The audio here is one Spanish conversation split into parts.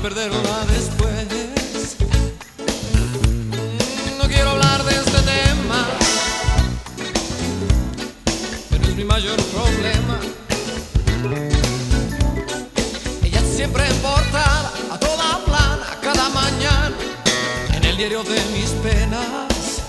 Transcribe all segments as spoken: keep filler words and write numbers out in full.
perderla después. No quiero hablar de este tema, pero es mi mayor problema. Ella siempre en portada, a toda plana, cada mañana, en el diario de mis penas.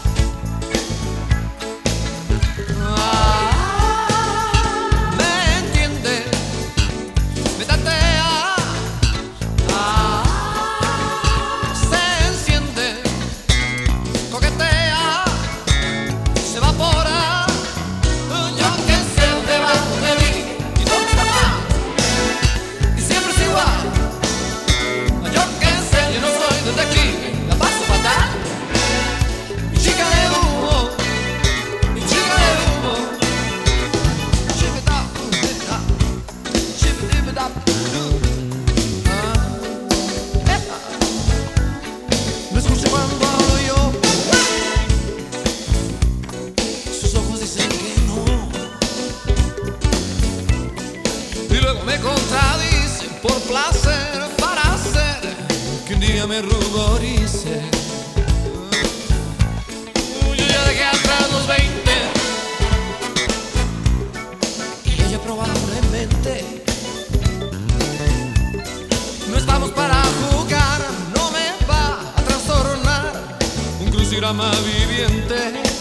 No escucho cuando hablo yo, sus ojos dicen que no, y luego me contradicen por placer, para hacer que un día me ruborice. Yo ya dejé atrás los veinte y ella probablemente. No estamos para jugar, no me va a trastornar un crucigrama viviente.